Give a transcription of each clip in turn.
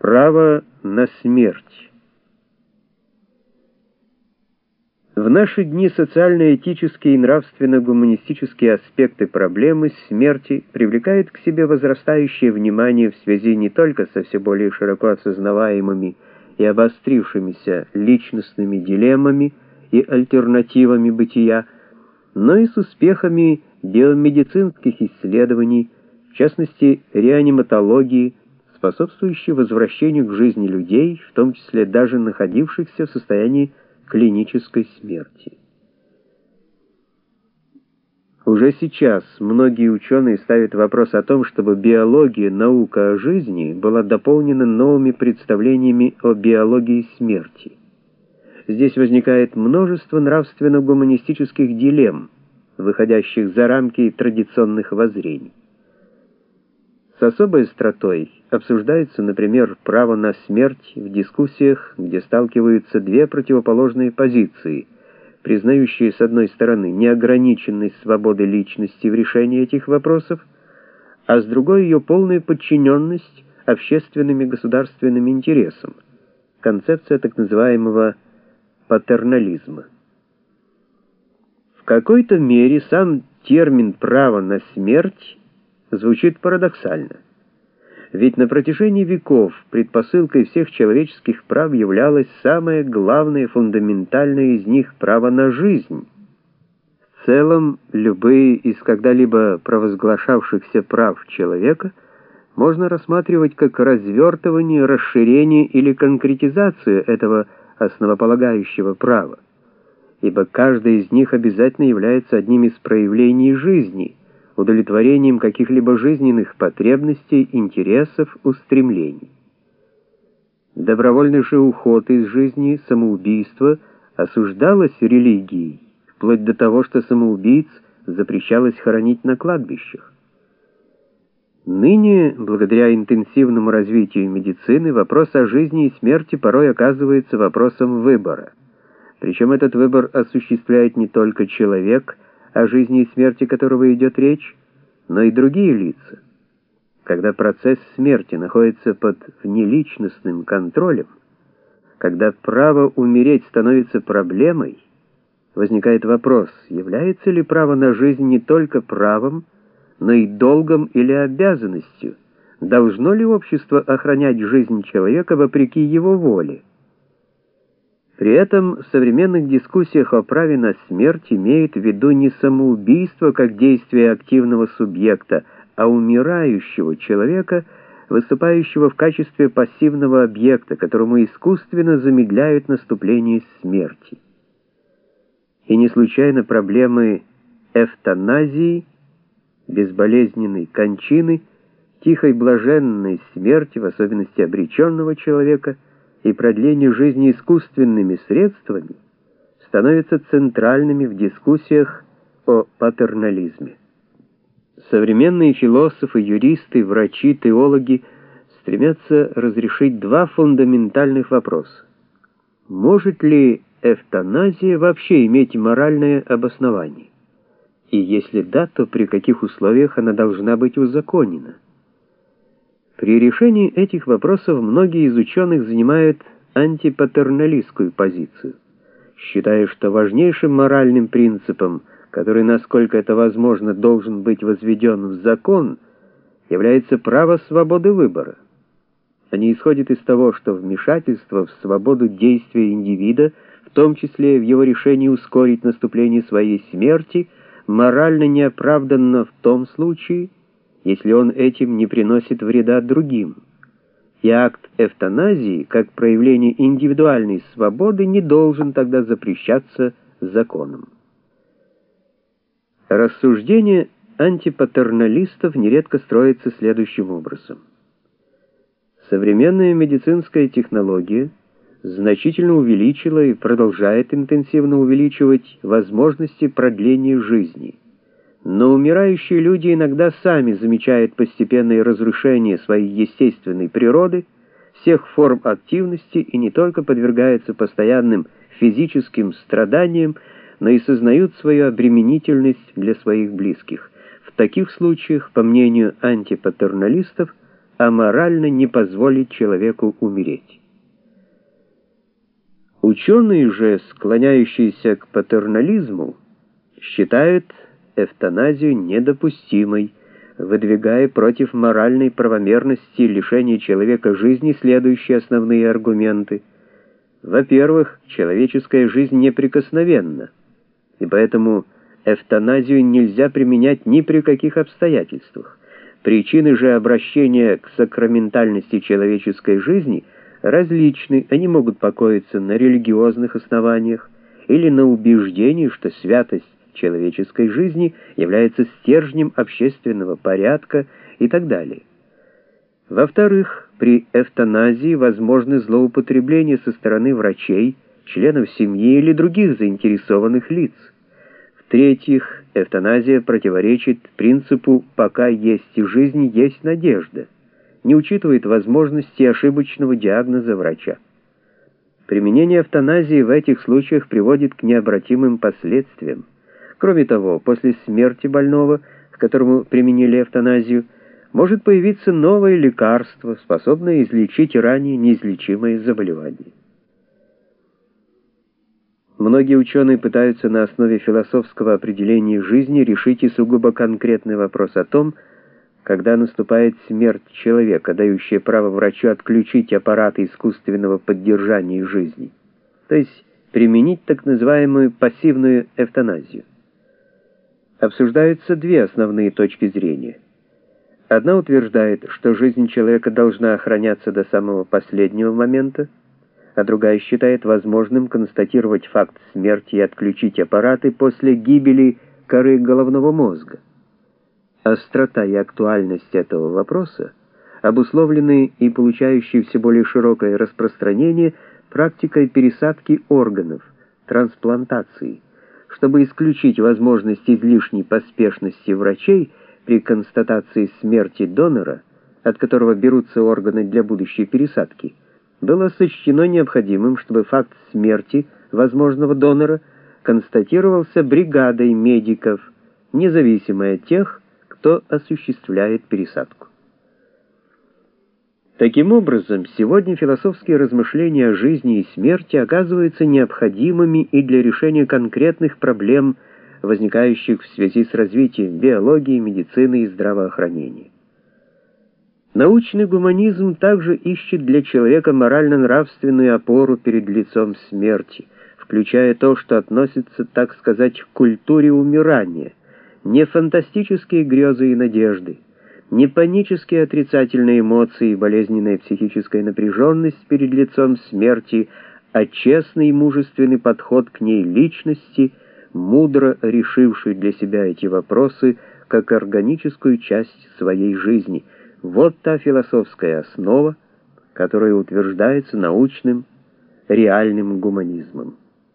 Право на смерть. В наши дни социально-этические и нравственно-гуманистические аспекты проблемы смерти привлекают к себе возрастающее внимание в связи не только со все более широко осознаваемыми и обострившимися личностными дилеммами и альтернативами бытия, но и с успехами биомедицинских исследований, в частности реаниматологии, способствующей возвращению к жизни людей, в том числе даже находившихся в состоянии клинической смерти. Уже сейчас многие ученые ставят вопрос о том, чтобы биология, наука о жизни была дополнена новыми представлениями о биологии смерти. Здесь возникает множество нравственно-гуманистических дилемм, выходящих за рамки традиционных воззрений. С особой остротой обсуждается, например, право на смерть в дискуссиях, где сталкиваются две противоположные позиции, признающие, с одной стороны, неограниченность свободы личности в решении этих вопросов, а с другой ее полную подчиненность общественным и государственным интересам, концепция так называемого патернализма. В какой-то мере сам термин «право на смерть» звучит парадоксально. Ведь на протяжении веков предпосылкой всех человеческих прав являлось самое главное, фундаментальное из них — право на жизнь. В целом, любые из когда-либо провозглашавшихся прав человека можно рассматривать как развертывание, расширение или конкретизацию этого основополагающего права, ибо каждое из них обязательно является одним из проявлений жизни, удовлетворением каких-либо жизненных потребностей, интересов, устремлений. Добровольный же уход из жизни, самоубийство осуждалось религией, вплоть до того, что самоубийц запрещалось хоронить на кладбищах. Ныне, благодаря интенсивному развитию медицины, вопрос о жизни и смерти порой оказывается вопросом выбора. Причем этот выбор осуществляет не только человек, о жизни и смерти которого идет речь, но и другие лица. Когда процесс смерти находится под внеличностным контролем, когда право умереть становится проблемой, возникает вопрос, является ли право на жизнь не только правом, но и долгом или обязанностью, должно ли общество охранять жизнь человека вопреки его воле. При этом в современных дискуссиях о праве на смерть имеют в виду не самоубийство как действие активного субъекта, а умирающего человека, выступающего в качестве пассивного объекта, которому искусственно замедляют наступление смерти. И не случайно проблемы эвтаназии, безболезненной кончины, тихой блаженной смерти, в особенности обреченного человека, и продление жизни искусственными средствами становятся центральными в дискуссиях о патернализме. Современные философы, юристы, врачи, теологи стремятся разрешить два фундаментальных вопроса. Может ли эвтаназия вообще иметь моральное обоснование? И если да, то при каких условиях она должна быть узаконена? При решении этих вопросов многие из ученых занимают антипатерналистскую позицию, считая, что важнейшим моральным принципом, который, насколько это возможно, должен быть возведен в закон, является право свободы выбора. Они исходят из того, что вмешательство в свободу действия индивида, в том числе в его решении ускорить наступление своей смерти, морально неоправданно в том случае, если он этим не приносит вреда другим. И акт эвтаназии, как проявление индивидуальной свободы, не должен тогда запрещаться законом. Рассуждение антипатерналистов нередко строится следующим образом. Современная медицинская технология значительно увеличила и продолжает интенсивно увеличивать возможности продления жизни. Но умирающие люди иногда сами замечают постепенное разрушение своей естественной природы, всех форм активности и не только подвергаются постоянным физическим страданиям, но и сознают свою обременительность для своих близких. В таких случаях, по мнению антипатерналистов, аморально не позволить человеку умереть. Ученые же, склоняющиеся к патернализму, считают эвтаназию недопустимой, выдвигая против моральной правомерности лишения человека жизни следующие основные аргументы. Во-первых, человеческая жизнь неприкосновенна, и поэтому эвтаназию нельзя применять ни при каких обстоятельствах. Причины же обращения к сакраментальности человеческой жизни различны, они могут покоиться на религиозных основаниях или на убеждении, что святость человеческой жизни является стержнем общественного порядка и так далее. Во-вторых, при эвтаназии возможны злоупотребления со стороны врачей, членов семьи или других заинтересованных лиц. В-третьих, эвтаназия противоречит принципу «пока есть жизнь, есть надежда», не учитывает возможности ошибочного диагноза врача. Применение эвтаназии в этих случаях приводит к необратимым последствиям. Кроме того, после смерти больного, к которому применили эвтаназию, может появиться новое лекарство, способное излечить ранее неизлечимое заболевание. Многие ученые пытаются на основе философского определения жизни решить и сугубо конкретный вопрос о том, когда наступает смерть человека, дающая право врачу отключить аппараты искусственного поддержания жизни, то есть применить так называемую пассивную эвтаназию. Обсуждаются две основные точки зрения. Одна утверждает, что жизнь человека должна охраняться до самого последнего момента, а другая считает возможным констатировать факт смерти и отключить аппараты после гибели коры головного мозга. Острота и актуальность этого вопроса обусловлены и получающей все более широкое распространение практикой пересадки органов, трансплантации, чтобы исключить возможность излишней поспешности врачей при констатации смерти донора, от которого берутся органы для будущей пересадки, было сочтено необходимым, чтобы факт смерти возможного донора констатировался бригадой медиков, независимо от тех, кто осуществляет пересадку. Таким образом, сегодня философские размышления о жизни и смерти оказываются необходимыми и для решения конкретных проблем, возникающих в связи с развитием биологии, медицины и здравоохранения. Научный гуманизм также ищет для человека морально-нравственную опору перед лицом смерти, включая то, что относится, так сказать, к культуре умирания, не фантастические грезы и надежды, не панические отрицательные эмоции и болезненная психическая напряженность перед лицом смерти, а честный и мужественный подход к ней личности, мудро решившей для себя эти вопросы как органическую часть своей жизни. Вот та философская основа, которая утверждается научным, реальным гуманизмом.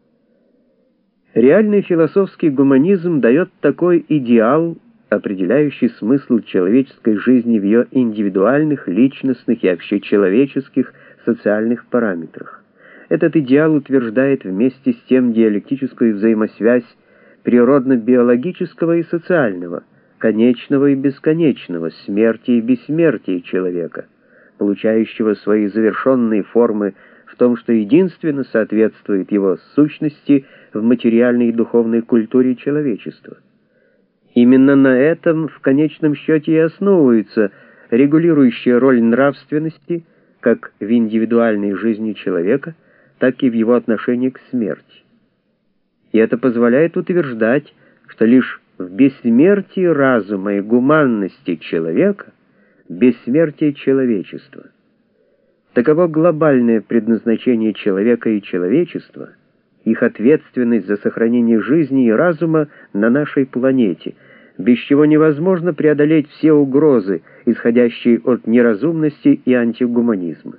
Реальный философский гуманизм дает такой идеал, определяющий смысл человеческой жизни в ее индивидуальных, личностных и общечеловеческих социальных параметрах. Этот идеал утверждает вместе с тем диалектическую взаимосвязь природно-биологического и социального, конечного и бесконечного, смерти и бессмертия человека, получающего свои завершенные формы в том, что единственно соответствует его сущности в материальной и духовной культуре человечества. Именно на этом в конечном счете и основывается регулирующая роль нравственности как в индивидуальной жизни человека, так и в его отношении к смерти. И это позволяет утверждать, что лишь в бессмертии разума и гуманности человека бессмертие человечества. Таково глобальное предназначение человека и человечества, их ответственность за сохранение жизни и разума на нашей планете, без чего невозможно преодолеть все угрозы, исходящие от неразумности и антигуманизма.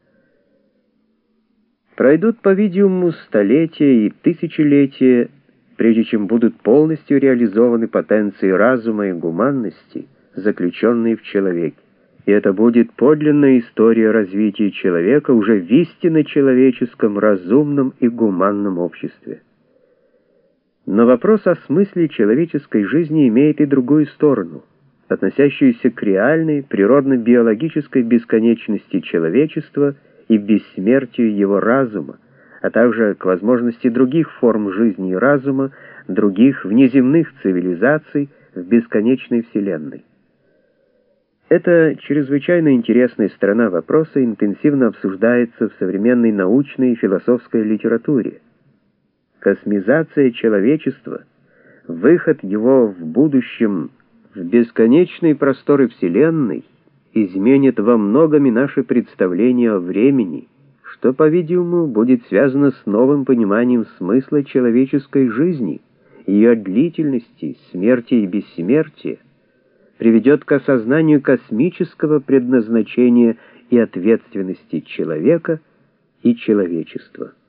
Пройдут, по-видимому, столетия и тысячелетия, прежде чем будут полностью реализованы потенции разума и гуманности, заключенные в человеке. И это будет подлинная история развития человека уже в истинно человеческом, разумном и гуманном обществе. Но вопрос о смысле человеческой жизни имеет и другую сторону. относящуюся к реальной, природно-биологической бесконечности человечества и бессмертию его разума, а также к возможности других форм жизни и разума, других внеземных цивилизаций в бесконечной Вселенной. Эта чрезвычайно интересная сторона вопроса интенсивно обсуждается в современной научной и философской литературе. Космизация человечества, выход его в будущем в бесконечные просторы Вселенной изменит во многом и наше представление о времени, что, по-видимому, будет связано с новым пониманием смысла человеческой жизни, ее длительности, смерти и бессмертия, приведет к осознанию космического предназначения и ответственности человека и человечества.